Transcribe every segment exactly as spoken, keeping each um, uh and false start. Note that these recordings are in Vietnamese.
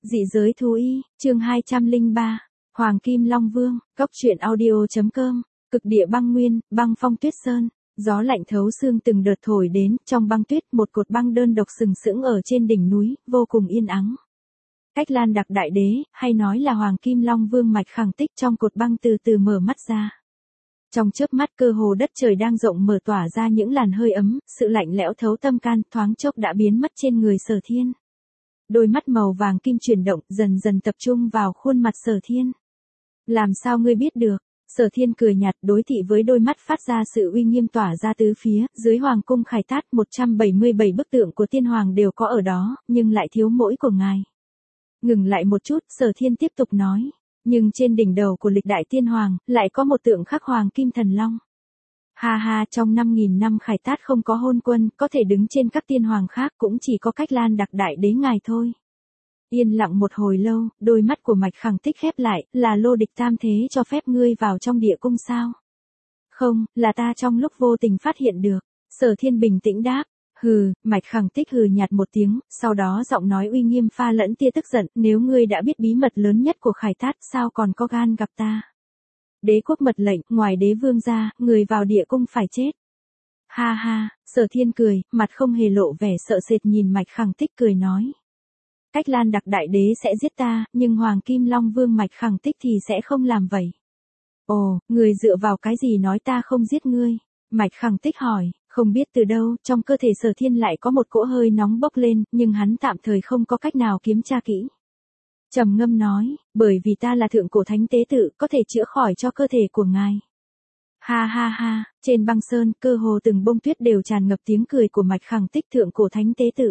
Dị giới thú y, chương hai trăm lẻ ba, Hoàng Kim Long Vương, cốc truyện audio.com, cực địa băng nguyên, băng phong tuyết sơn, gió lạnh thấu xương từng đợt thổi đến, trong băng tuyết một cột băng đơn độc sừng sững ở trên đỉnh núi, vô cùng yên ắng. Cách Lan Đặc Đại Đế, hay nói là Hoàng Kim Long Vương Mạch Khẳng Tích trong cột băng từ từ mở mắt ra. Trong chớp mắt cơ hồ đất trời đang rộng mở tỏa ra những làn hơi ấm, sự lạnh lẽo thấu tâm can thoáng chốc đã biến mất trên người Sở Thiên. Đôi mắt màu vàng kim chuyển động, dần dần tập trung vào khuôn mặt Sở Thiên. Làm sao ngươi biết được? Sở Thiên cười nhạt đối thị với đôi mắt phát ra sự uy nghiêm tỏa ra tứ phía, dưới Hoàng cung Khải Tát một trăm bảy mươi bảy bức tượng của tiên hoàng đều có ở đó, nhưng lại thiếu mỗi của ngài. Ngừng lại một chút, Sở Thiên tiếp tục nói, nhưng trên đỉnh đầu của lịch đại tiên hoàng, lại có một tượng khắc Hoàng Kim Thần Long. Ha ha, trong năm nghìn năm Khải Tát không có hôn quân, có thể đứng trên các tiên hoàng khác cũng chỉ có Cách Lan Đặc Đại Đế ngài thôi. Yên lặng một hồi lâu, đôi mắt của Mạch Khẳng Tích khép lại, là Lô Địch tam thế cho phép ngươi vào trong địa cung sao? Không, là ta trong lúc vô tình phát hiện được. Sở Thiên bình tĩnh đáp. Hừ, Mạch Khẳng Tích hừ nhạt một tiếng, sau đó giọng nói uy nghiêm pha lẫn tia tức giận, nếu ngươi đã biết bí mật lớn nhất của Khải Tát sao còn có gan gặp ta? Đế quốc mật lệnh, ngoài đế vương ra, người vào địa cung phải chết. Ha ha, Sở Thiên cười, mặt không hề lộ vẻ sợ sệt nhìn Mạch Khẳng Tích cười nói. Cách Lan Đặc Đại Đế sẽ giết ta, nhưng Hoàng Kim Long Vương Mạch Khẳng Tích thì sẽ không làm vậy. Ồ, người dựa vào cái gì nói ta không giết ngươi? Mạch Khẳng Tích hỏi, không biết từ đâu, trong cơ thể Sở Thiên lại có một cỗ hơi nóng bốc lên, nhưng hắn tạm thời không có cách nào kiểm tra kỹ. Trầm ngâm nói, bởi vì ta là thượng cổ thánh tế tự, có thể chữa khỏi cho cơ thể của ngài. Ha ha ha, trên băng sơn, cơ hồ từng bông tuyết đều tràn ngập tiếng cười của Mạch Khẳng Tích thượng cổ thánh tế tự.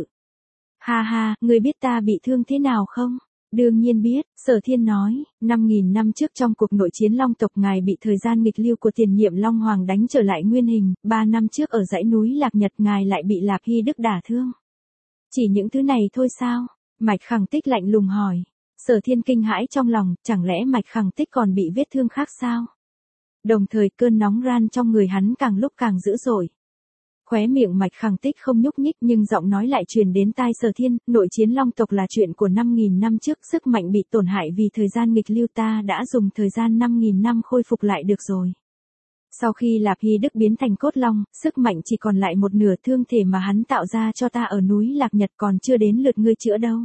Ha ha, ngươi biết ta bị thương thế nào không? Đương nhiên biết, Sở Thiên nói, năm nghìn năm trước trong cuộc nội chiến Long tộc ngài bị thời gian nghịch lưu của tiền nhiệm Long Hoàng đánh trở lại nguyên hình, ba năm trước ở dãy núi Lạc Nhật ngài lại bị Lạp Hy Đức đả thương. Chỉ những thứ này thôi sao? Mạch Khẳng Tích lạnh lùng hỏi. Sở Thiên kinh hãi trong lòng, chẳng lẽ Mạch Khẳng Tích còn bị vết thương khác sao? Đồng thời cơn nóng ran trong người hắn càng lúc càng dữ dội. Khóe miệng Mạch Khẳng Tích không nhúc nhích nhưng giọng nói lại truyền đến tai Sở Thiên, nội chiến Long tộc là chuyện của năm nghìn năm trước, sức mạnh bị tổn hại vì thời gian nghịch lưu ta đã dùng thời gian năm nghìn năm khôi phục lại được rồi. Sau khi Lạp Hy Đức biến thành cốt long, sức mạnh chỉ còn lại một nửa, thương thể mà hắn tạo ra cho ta ở núi Lạc Nhật còn chưa đến lượt ngươi chữa đâu.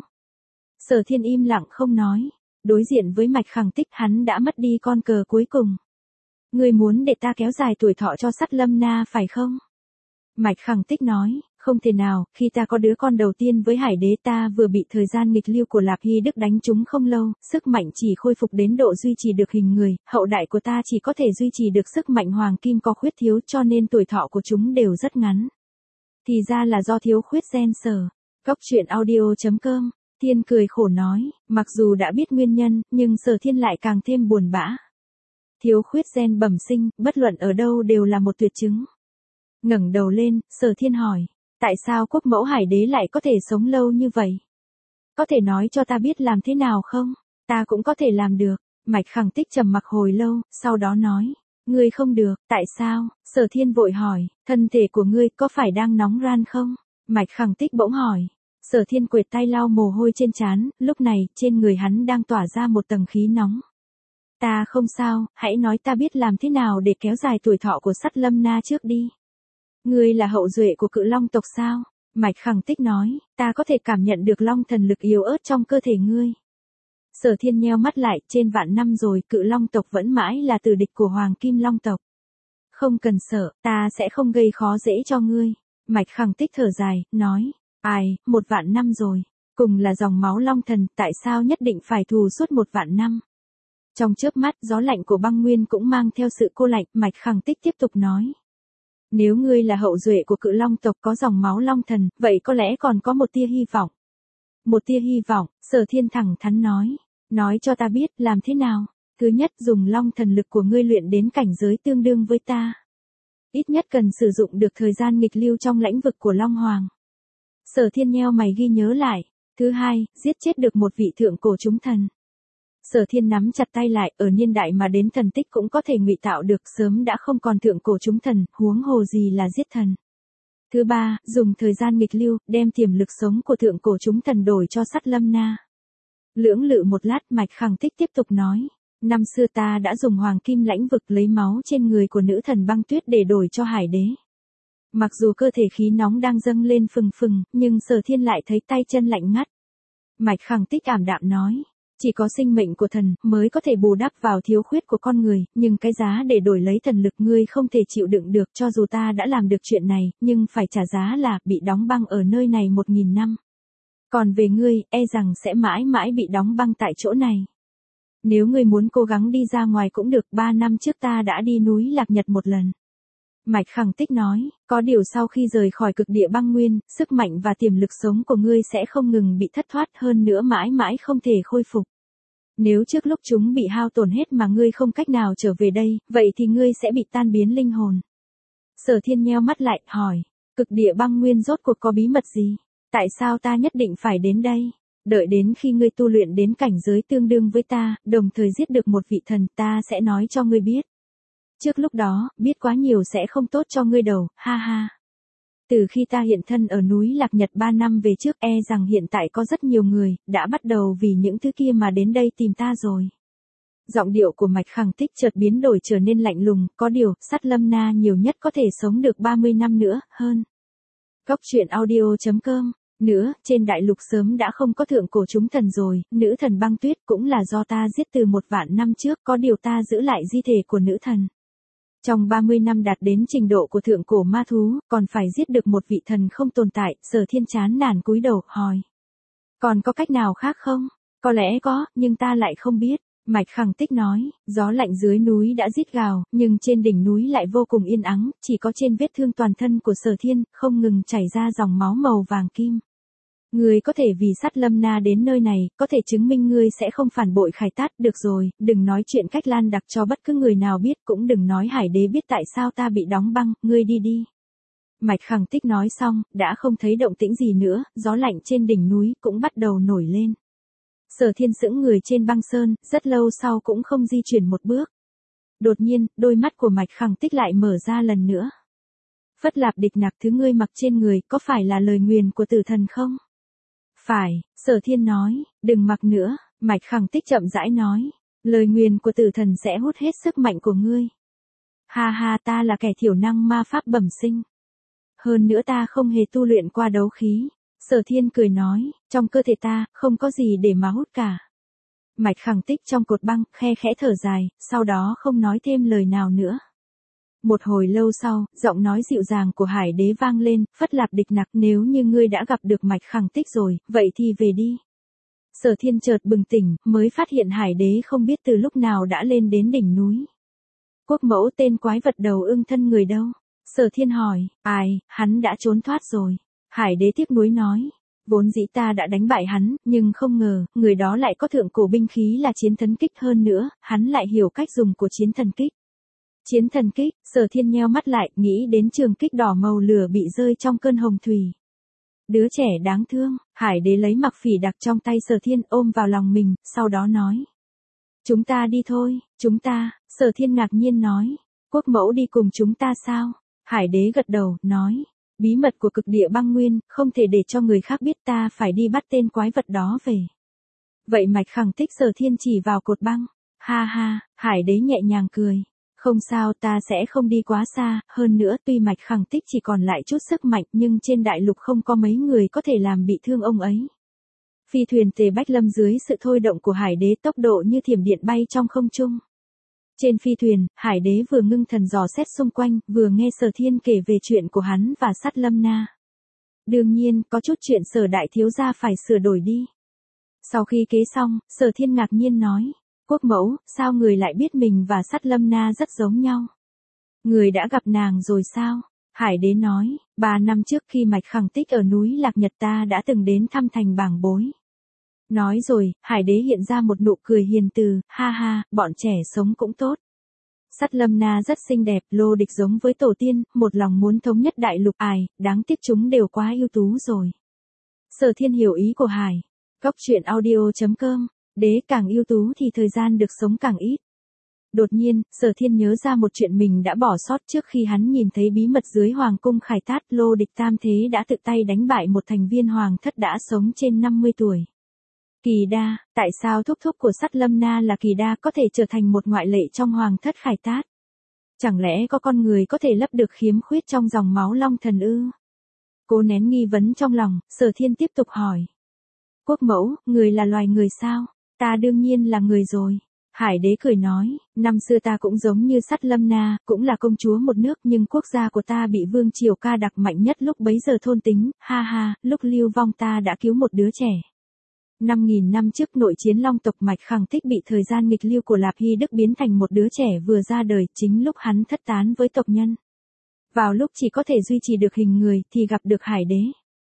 Sở Thiên im lặng không nói, đối diện với Mạch Khẳng Tích hắn đã mất đi con cờ cuối cùng. Ngươi muốn để ta kéo dài tuổi thọ cho Sắt Lâm Na phải không? Mạch Khẳng Tích nói, không thể nào, khi ta có đứa con đầu tiên với Hải Đế ta vừa bị thời gian nghịch lưu của Lạp Hy Đức đánh trúng không lâu, sức mạnh chỉ khôi phục đến độ duy trì được hình người, hậu đại của ta chỉ có thể duy trì được sức mạnh hoàng kim có khuyết thiếu cho nên tuổi thọ của chúng đều rất ngắn. Thì ra là do thiếu khuyết gen sở. Cốc truyện audio.com, Thiên cười khổ nói, mặc dù đã biết nguyên nhân, nhưng Sở Thiên lại càng thêm buồn bã. Thiếu khuyết gen bẩm sinh, bất luận ở đâu đều là một tuyệt chứng. Ngẩng đầu lên, Sở Thiên hỏi, tại sao quốc mẫu Hải Đế lại có thể sống lâu như vậy? Có thể nói cho ta biết làm thế nào không? Ta cũng có thể làm được. Mạch Khẳng Tích trầm mặc hồi lâu, sau đó nói, ngươi không được, tại sao? Sở Thiên vội hỏi, thân thể của ngươi có phải đang nóng ran không? Mạch Khẳng Tích bỗng hỏi. Sở Thiên quệt tay lau mồ hôi trên trán, lúc này, trên người hắn đang tỏa ra một tầng khí nóng. Ta không sao, hãy nói ta biết làm thế nào để kéo dài tuổi thọ của Sắt Lâm Na trước đi. Ngươi là hậu duệ của Cự Long tộc sao? Mạch Khẳng Tích nói, ta có thể cảm nhận được long thần lực yếu ớt trong cơ thể ngươi. Sở Thiên nheo mắt lại, trên vạn năm rồi Cự Long tộc vẫn mãi là tử địch của Hoàng Kim Long tộc. Không cần sợ, ta sẽ không gây khó dễ cho ngươi. Mạch Khẳng Tích thở dài, nói, ai, một vạn năm rồi, cùng là dòng máu long thần, tại sao nhất định phải thù suốt một vạn năm? Trong chớp mắt, gió lạnh của băng nguyên cũng mang theo sự cô lạnh, Mạch Khẳng Tích tiếp tục nói. Nếu ngươi là hậu duệ của Cự Long tộc có dòng máu long thần, vậy có lẽ còn có một tia hy vọng. Một tia hy vọng, Sở Thiên thẳng thắn nói. Nói cho ta biết, làm thế nào? Thứ nhất, dùng long thần lực của ngươi luyện đến cảnh giới tương đương với ta. Ít nhất cần sử dụng được thời gian nghịch lưu trong lãnh vực của Long Hoàng. Sở Thiên nheo mày ghi nhớ lại. Thứ hai, giết chết được một vị thượng cổ chúng thần. Sở Thiên nắm chặt tay lại, ở niên đại mà đến thần tích cũng có thể ngụy tạo được, sớm đã không còn thượng cổ chúng thần, huống hồ gì là giết thần. Thứ ba, dùng thời gian nghịch lưu, đem tiềm lực sống của thượng cổ chúng thần đổi cho Sắt Lâm Na. Lưỡng lự một lát Mạch Khẳng Tích tiếp tục nói. Năm xưa ta đã dùng hoàng kim lãnh vực lấy máu trên người của nữ thần băng tuyết để đổi cho hải đế. Mặc dù cơ thể khí nóng đang dâng lên phừng phừng, nhưng Sở Thiên lại thấy tay chân lạnh ngắt. Mạch Khẳng Tích ảm đạm nói. Chỉ có sinh mệnh của thần mới có thể bù đắp vào thiếu khuyết của con người, nhưng cái giá để đổi lấy thần lực ngươi không thể chịu đựng được. Cho dù ta đã làm được chuyện này, nhưng phải trả giá là bị đóng băng ở nơi này một nghìn năm. Còn về ngươi, e rằng sẽ mãi mãi bị đóng băng tại chỗ này. Nếu ngươi muốn cố gắng đi ra ngoài cũng được, ba năm trước ta đã đi núi Lạc Nhật một lần. Mạch Khẳng Tích nói, có điều sau khi rời khỏi cực địa băng nguyên, sức mạnh và tiềm lực sống của ngươi sẽ không ngừng bị thất thoát, hơn nữa mãi mãi không thể khôi phục. Nếu trước lúc chúng bị hao tổn hết mà ngươi không cách nào trở về đây, vậy thì ngươi sẽ bị tan biến linh hồn. Sở Thiên nheo mắt lại, hỏi, cực địa băng nguyên rốt cuộc có bí mật gì? Tại sao ta nhất định phải đến đây? Đợi đến khi ngươi tu luyện đến cảnh giới tương đương với ta, đồng thời giết được một vị thần, ta sẽ nói cho ngươi biết. Trước lúc đó, biết quá nhiều sẽ không tốt cho ngươi đâu, ha ha. Từ khi ta hiện thân ở núi Lạc Nhật ba năm về trước, e rằng hiện tại có rất nhiều người, đã bắt đầu vì những thứ kia mà đến đây tìm ta rồi. Giọng điệu của Mạch Khẳng Tích chợt biến đổi trở nên lạnh lùng, có điều, Sắt Lâm Na nhiều nhất có thể sống được ba mươi năm nữa, hơn. Góc truyện audio chấm com. Nữa, trên đại lục sớm đã không có thượng cổ chúng thần rồi, nữ thần băng tuyết cũng là do ta giết từ một vạn năm trước, có điều ta giữ lại di thể của nữ thần. Trong ba mươi năm đạt đến trình độ của thượng cổ ma thú, còn phải giết được một vị thần không tồn tại, Sở Thiên chán nản cúi đầu, hỏi. Còn có cách nào khác không? Có lẽ có, nhưng ta lại không biết. Mạch Khẳng Tích nói, gió lạnh dưới núi đã rít gào, nhưng trên đỉnh núi lại vô cùng yên ắng, chỉ có trên vết thương toàn thân của Sở Thiên, không ngừng chảy ra dòng máu màu vàng kim. Ngươi có thể vì Sắt Lâm Na đến nơi này, có thể chứng minh ngươi sẽ không phản bội Khải Tát, được rồi, đừng nói chuyện cách lan đặc cho bất cứ người nào biết, cũng đừng nói Hải Đế biết tại sao ta bị đóng băng, ngươi đi đi. Mạch Khẳng Tích nói xong, đã không thấy động tĩnh gì nữa, gió lạnh trên đỉnh núi cũng bắt đầu nổi lên. Sở Thiên sững người trên băng sơn, rất lâu sau cũng không di chuyển một bước. Đột nhiên, đôi mắt của Mạch Khẳng Tích lại mở ra lần nữa. Phất Lạp Địch Nặc, thứ ngươi mặc trên người, có phải là lời nguyền của tử thần không? Phải, Sở Thiên nói, đừng mặc nữa, Mạch Khẳng Tích chậm rãi nói, lời nguyền của tử thần sẽ hút hết sức mạnh của ngươi. Ha ha, ta là kẻ thiểu năng ma pháp bẩm sinh. Hơn nữa ta không hề tu luyện qua đấu khí. Sở Thiên cười nói, trong cơ thể ta, không có gì để mà hút cả. Mạch Khẳng Tích trong cột băng, khe khẽ thở dài, sau đó không nói thêm lời nào nữa. Một hồi lâu sau, giọng nói dịu dàng của Hải Đế vang lên, Phất Lạp Địch Nặc, nếu như ngươi đã gặp được Mạch Khẳng Tích rồi, vậy thì về đi. Sở Thiên chợt bừng tỉnh, mới phát hiện Hải Đế không biết từ lúc nào đã lên đến đỉnh núi. Quốc mẫu tên quái vật đầu ưng thân người đâu? Sở Thiên hỏi, ai, hắn đã trốn thoát rồi. Hải Đế tiếc nuối nói, vốn dĩ ta đã đánh bại hắn, nhưng không ngờ, người đó lại có thượng cổ binh khí là chiến thần kích, hơn nữa, hắn lại hiểu cách dùng của chiến thần kích. Chiến thần kích, Sở Thiên nheo mắt lại, nghĩ đến trường kích đỏ màu lửa bị rơi trong cơn hồng thủy. Đứa trẻ đáng thương, Hải Đế lấy mặc phỉ đặc trong tay Sở Thiên ôm vào lòng mình, sau đó nói. Chúng ta đi thôi, chúng ta, Sở Thiên ngạc nhiên nói, quốc mẫu đi cùng chúng ta sao? Hải Đế gật đầu, nói. Bí mật của cực địa băng nguyên, không thể để cho người khác biết, ta phải đi bắt tên quái vật đó về. Vậy Mạch Khẳng Tích Sở Thiên chỉ vào cột băng. Ha ha, Hải Đế nhẹ nhàng cười. Không sao, ta sẽ không đi quá xa, hơn nữa tuy Mạch Khẳng Tích chỉ còn lại chút sức mạnh nhưng trên đại lục không có mấy người có thể làm bị thương ông ấy. Phi thuyền Tề Bách Lâm dưới sự thôi động của Hải Đế tốc độ như thiểm điện bay trong không trung. Trên phi thuyền, Hải Đế vừa ngưng thần dò xét xung quanh, vừa nghe Sở Thiên kể về chuyện của hắn và Sắt Lâm Na. Đương nhiên, có chút chuyện Sở đại thiếu gia phải sửa đổi đi. Sau khi kế xong, Sở Thiên ngạc nhiên nói, quốc mẫu, sao người lại biết mình và Sắt Lâm Na rất giống nhau? Người đã gặp nàng rồi sao? Hải Đế nói, ba năm trước khi Mạch Khẳng Tích ở núi Lạc Nhật ta đã từng đến thăm thành bảng bối. Nói rồi, Hải Đế hiện ra một nụ cười hiền từ, ha ha, bọn trẻ sống cũng tốt. Sắt Lâm Na rất xinh đẹp, lô địch giống với tổ tiên, một lòng muốn thống nhất đại lục, ai, đáng tiếc chúng đều quá ưu tú rồi. Sở Thiên hiểu ý của Hải. Góc truyện audio chấm com, đế càng ưu tú thì thời gian được sống càng ít. Đột nhiên, Sở Thiên nhớ ra một chuyện mình đã bỏ sót trước khi hắn nhìn thấy bí mật dưới Hoàng cung Khải Tát, lô địch tam thế đã tự tay đánh bại một thành viên hoàng thất đã sống trên năm mươi tuổi. Kỳ đa, tại sao thúc thúc của Sắt Lâm Na là Kỳ đa có thể trở thành một ngoại lệ trong hoàng thất Khải Tát? Chẳng lẽ có con người có thể lấp được khiếm khuyết trong dòng máu Long Thần ư? Cố nén nghi vấn trong lòng, Sở Thiên tiếp tục hỏi. Quốc mẫu, người là loài người sao? Ta đương nhiên là người rồi. Hải đế cười nói, năm xưa ta cũng giống như Sắt Lâm Na, cũng là công chúa một nước, nhưng quốc gia của ta bị vương triều Ca Đặc mạnh nhất lúc bấy giờ thôn tính, ha ha, lúc lưu vong ta đã cứu một đứa trẻ. Năm nghìn năm trước nội chiến Long tộc Mạch Khẳng Thích bị thời gian nghịch lưu của Lạp Hy Đức biến thành một đứa trẻ vừa ra đời, chính lúc hắn thất tán với tộc nhân. Vào lúc chỉ có thể duy trì được hình người thì gặp được Hải đế.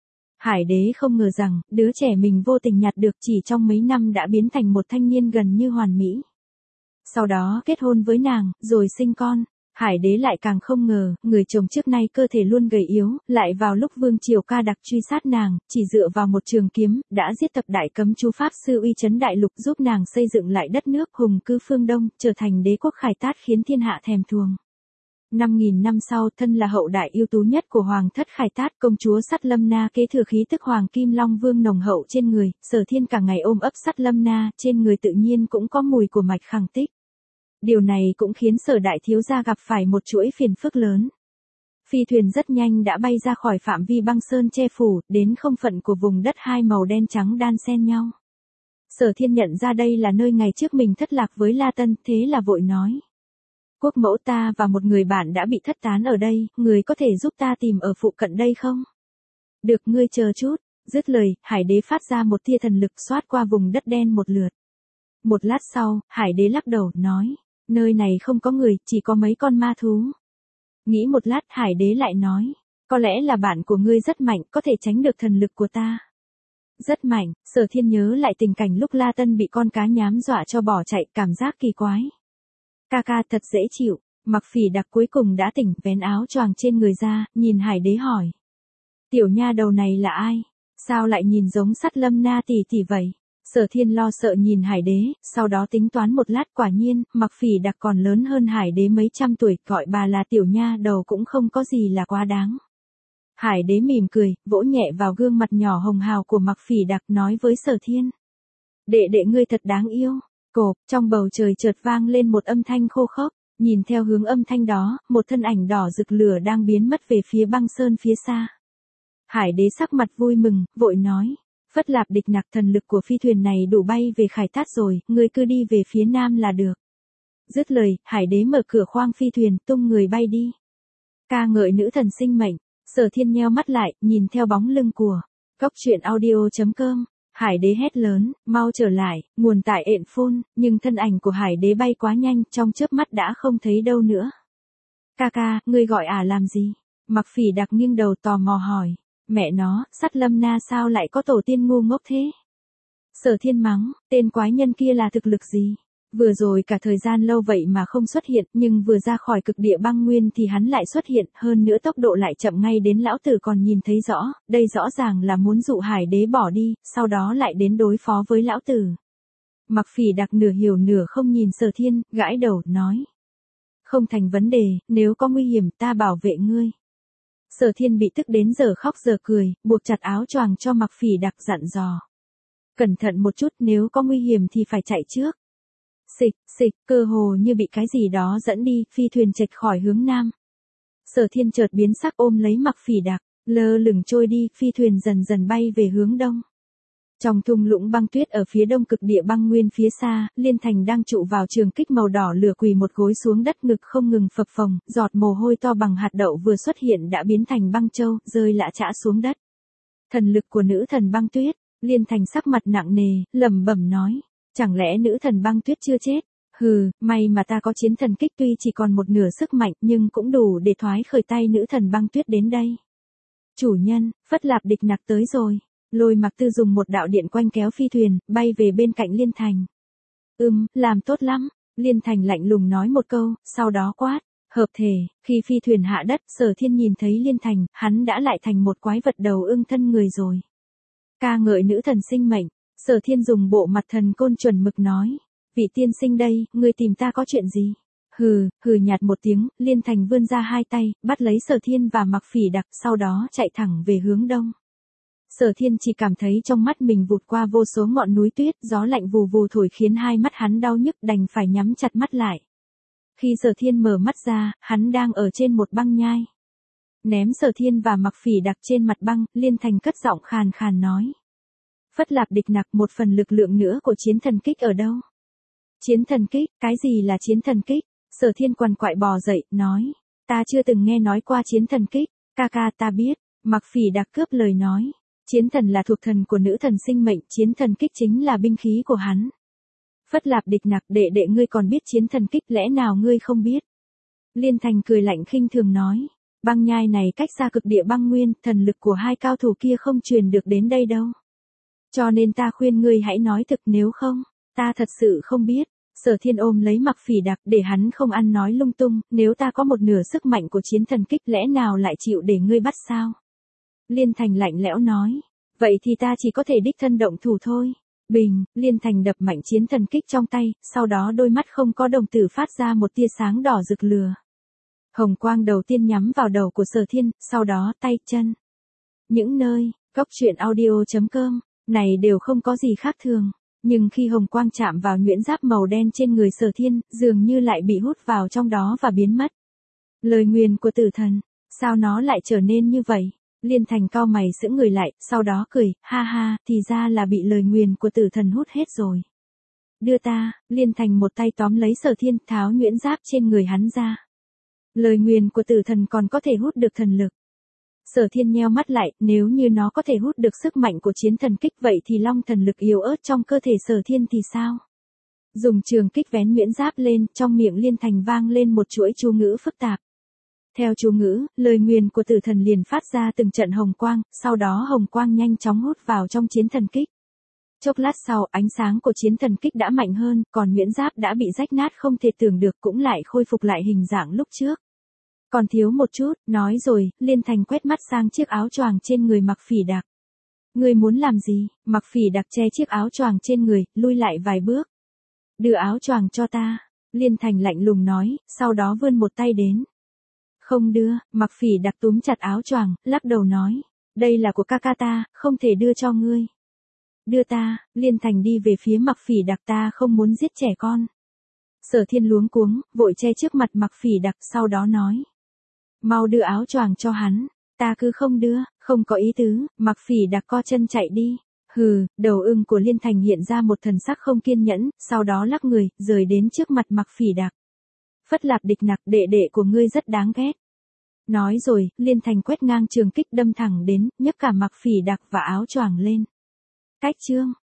Hải đế không ngờ rằng, đứa trẻ mình vô tình nhặt được chỉ trong mấy năm đã biến thành một thanh niên gần như hoàn mỹ. Sau đó kết hôn với nàng, rồi sinh con. Hải đế lại càng không ngờ, người chồng trước nay cơ thể luôn gầy yếu, lại vào lúc vương triều Ca Đặc truy sát nàng, chỉ dựa vào một trường kiếm, đã giết thập đại cấm chú pháp sư uy chấn đại lục, giúp nàng xây dựng lại đất nước hùng cư phương Đông, trở thành đế quốc Khải Tát khiến thiên hạ thèm thuồng. Năm nghìn năm sau, thân là hậu đại ưu tú nhất của hoàng thất Khải Tát, công chúa Sắt Lâm Na kế thừa khí tức Hoàng Kim Long Vương nồng hậu trên người, Sở Thiên cả ngày ôm ấp Sắt Lâm Na, trên người tự nhiên cũng có mùi của Mạch Khẳng Tích. Điều này cũng khiến Sở đại thiếu gia gặp phải một chuỗi phiền phức lớn. Phi thuyền rất nhanh đã bay ra khỏi phạm vi băng sơn che phủ, đến không phận của vùng đất hai màu đen trắng đan xen nhau. Sở Thiên nhận ra đây là nơi ngày trước mình thất lạc với La Tân, thế là vội nói. Quốc mẫu, ta và một người bạn đã bị thất tán ở đây, người có thể giúp ta tìm ở phụ cận đây không? Được, ngươi chờ chút. Dứt lời, Hải đế phát ra một tia thần lực xoát qua vùng đất đen một lượt. Một lát sau, Hải đế lắc đầu, nói, nơi này không có người, chỉ có mấy con ma thú. Nghĩ một lát, Hải đế lại nói, có lẽ là bạn của ngươi rất mạnh, có thể tránh được thần lực của ta. Rất mạnh. Sở Thiên nhớ lại tình cảnh lúc La Tân bị con cá nhám dọa cho bỏ chạy, cảm giác kỳ quái. Ca ca thật dễ chịu. Mặc Phỉ Đặc cuối cùng đã tỉnh, vén áo choàng trên người ra, nhìn Hải đế hỏi. Tiểu nha đầu này là ai? Sao lại nhìn giống Sắt Lâm Na tỷ tỷ vậy? Sở Thiên lo sợ nhìn Hải đế, sau đó tính toán một lát, quả nhiên, Mặc Phỉ Đặc còn lớn hơn Hải đế mấy trăm tuổi, gọi bà là tiểu nha đầu cũng không có gì là quá đáng. Hải đế mỉm cười, vỗ nhẹ vào gương mặt nhỏ hồng hào của Mặc Phỉ Đặc, nói với Sở Thiên. Đệ đệ ngươi thật đáng yêu. Cộp, trong bầu trời chợt vang lên một âm thanh khô khốc, nhìn theo hướng âm thanh đó, một thân ảnh đỏ rực lửa đang biến mất về phía băng sơn phía xa. Hải đế sắc mặt vui mừng, vội nói, Phất Lạp Địch Nặc, thần lực của phi thuyền này đủ bay về Khải Tát rồi, ngươi cứ đi về phía nam là được. Dứt lời, Hải đế mở cửa khoang phi thuyền, tung người bay đi. Ca ngợi nữ thần sinh mệnh. Sở Thiên nheo mắt lại, nhìn theo bóng lưng của Cốc Truyện Audio chấm com. Hải đế hét lớn, mau trở lại, nguồn tại ện phun, nhưng thân ảnh của Hải đế bay quá nhanh, trong chớp mắt đã không thấy đâu nữa. Ca ca, ngươi gọi ả à làm gì? Mặc Phỉ Đặc nghiêng đầu tò mò hỏi. Mẹ nó, Sắt Lâm Na sao lại có tổ tiên ngu ngốc thế? Sở Thiên mắng, tên quái nhân kia là thực lực gì? Vừa rồi cả thời gian lâu vậy mà không xuất hiện, nhưng vừa ra khỏi cực địa băng nguyên thì hắn lại xuất hiện, hơn nữa tốc độ lại chậm ngay đến lão tử còn nhìn thấy rõ, đây rõ ràng là muốn dụ Hải đế bỏ đi, sau đó lại đến đối phó với lão tử. Mặc Phỉ Đặc nửa hiểu nửa không nhìn Sở Thiên, gãi đầu, nói. Không thành vấn đề, nếu có nguy hiểm ta bảo vệ ngươi. Sở Thiên bị tức đến giờ khóc giờ cười, buộc chặt áo choàng cho Mặc Phỉ Đặc, dặn dò. Cẩn thận một chút, nếu có nguy hiểm thì phải chạy trước. Xịch, xịch, cơ hồ như bị cái gì đó dẫn đi, phi thuyền chệch khỏi hướng nam. Sở Thiên chợt biến sắc ôm lấy Mặc Phỉ Đặc, lơ lửng trôi đi, phi thuyền dần dần bay về hướng đông. Trong thung lũng băng tuyết ở phía đông cực địa băng nguyên phía xa, Liên Thành đang trụ vào trường kích màu đỏ lửa, quỳ một gối xuống đất, ngực không ngừng phập phồng, giọt mồ hôi to bằng hạt đậu vừa xuất hiện đã biến thành băng châu, rơi lã chã xuống đất. Thần lực của nữ thần băng tuyết. Liên Thành sắc mặt nặng nề, lẩm bẩm nói. Chẳng lẽ nữ thần băng tuyết chưa chết? Hừ, may mà ta có chiến thần kích, tuy chỉ còn một nửa sức mạnh nhưng cũng đủ để thoái khởi tay nữ thần băng tuyết đến đây. Chủ nhân, Phất Lạp Địch Nặc tới rồi. Lôi Mặc Tư dùng một đạo điện quanh kéo phi thuyền, bay về bên cạnh Liên Thành. Ừm, làm tốt lắm. Liên Thành lạnh lùng nói một câu, sau đó quát. Hợp thể, khi phi thuyền hạ đất, Sở Thiên nhìn thấy Liên Thành, hắn đã lại thành một quái vật đầu ưng thân người rồi. Ca ngợi nữ thần sinh mệnh. Sở Thiên dùng bộ mặt thần côn chuẩn mực nói. Vị tiên sinh đây, ngươi tìm ta có chuyện gì? Hừ, hừ nhạt một tiếng, Liên Thành vươn ra hai tay, bắt lấy Sở Thiên và Mặc Phỉ Đặc, sau đó chạy thẳng về hướng đông. Sở Thiên chỉ cảm thấy trong mắt mình vụt qua vô số ngọn núi tuyết, gió lạnh vù vù thổi khiến hai mắt hắn đau nhức đành phải nhắm chặt mắt lại. Khi Sở Thiên mở mắt ra, hắn đang ở trên một băng nhai. Ném Sở Thiên và Mặc Phỉ Đạc trên mặt băng, Liên Thành cất giọng khàn khàn nói. Phất Lạp Địch Nặc, một phần lực lượng nữa của chiến thần kích ở đâu? Chiến thần kích, cái gì là chiến thần kích? Sở Thiên quằn quại bò dậy, nói. Ta chưa từng nghe nói qua chiến thần kích, ca ca ta biết. Mặc Phỉ Đạc cướp lời nói. Chiến thần là thuộc thần của nữ thần sinh mệnh, chiến thần kích chính là binh khí của hắn. Phất Lạp Địch Nặc, đệ đệ ngươi còn biết chiến thần kích, lẽ nào ngươi không biết? Liên Thành cười lạnh khinh thường nói. Băng nhai này cách xa cực địa băng nguyên, thần lực của hai cao thủ kia không truyền được đến đây đâu. Cho nên ta khuyên ngươi hãy nói thực, nếu không, ta thật sự không biết. Sở Thiên ôm lấy Mặc Phỉ Đạc để hắn không ăn nói lung tung, nếu ta có một nửa sức mạnh của chiến thần kích lẽ nào lại chịu để ngươi bắt sao? Liên Thành lạnh lẽo nói, vậy thì ta chỉ có thể đích thân động thủ thôi. Bình, Liên Thành đập mạnh chiến thần kích trong tay, sau đó đôi mắt không có đồng tử phát ra một tia sáng đỏ rực lửa. Hồng quang đầu tiên nhắm vào đầu của Sở Thiên, sau đó tay chân. Những nơi, góc truyện audio chấm com, này đều không có gì khác thường. Nhưng khi hồng quang chạm vào nhuyễn giáp màu đen trên người Sở Thiên, dường như lại bị hút vào trong đó và biến mất. Lời nguyền của tử thần, sao nó lại trở nên như vậy? Liên Thành cau mày sững người lại, sau đó cười, ha ha, thì ra là bị lời nguyền của tử thần hút hết rồi. Đưa ta, Liên Thành một tay tóm lấy Sở Thiên, tháo nhuyễn giáp trên người hắn ra. Lời nguyền của tử thần còn có thể hút được thần lực. Sở Thiên nheo mắt lại, nếu như nó có thể hút được sức mạnh của chiến thần kích vậy thì long thần lực yếu ớt trong cơ thể Sở Thiên thì sao? Dùng trường kích vén nhuyễn giáp lên, trong miệng Liên Thành vang lên một chuỗi chú ngữ phức tạp. Theo chú ngữ, lời nguyền của tử thần liền phát ra từng trận hồng quang, sau đó hồng quang nhanh chóng hút vào trong chiến thần kích. Chốc lát sau, ánh sáng của chiến thần kích đã mạnh hơn, còn nhuyễn giáp đã bị rách nát không thể tưởng được cũng lại khôi phục lại hình dạng lúc trước. Còn thiếu một chút, nói rồi, Liên Thành quét mắt sang chiếc áo choàng trên người Mặc Phỉ Đạc. Ngươi muốn làm gì? Mặc Phỉ Đạc che chiếc áo choàng trên người, lui lại vài bước. Đưa áo choàng cho ta. Liên Thành lạnh lùng nói, sau đó vươn một tay đến. Không đưa, Mặc Phỉ Đạc túm chặt áo choàng, lắc đầu nói. Đây là của ca ca ta, không thể đưa cho ngươi. Đưa ta, Liên Thành đi về phía Mặc Phỉ Đạc, ta không muốn giết trẻ con. Sở Thiên luống cuống, vội che trước mặt Mặc Phỉ Đạc, sau đó nói. Mau đưa áo choàng cho hắn, ta cứ không đưa, không có ý tứ. Mặc Phỉ Đạc co chân chạy đi. Hừ, đầu ưng của Liên Thành hiện ra một thần sắc không kiên nhẫn, sau đó lắc người, rời đến trước mặt Mặc Phỉ Đạc. Phất Lạp Địch Nặc, đệ đệ của ngươi rất đáng ghét. Nói rồi, Liên Thành quét ngang trường kích đâm thẳng đến, nhấc cả Mặc Phỉ Đạc và áo choàng lên. Cách chương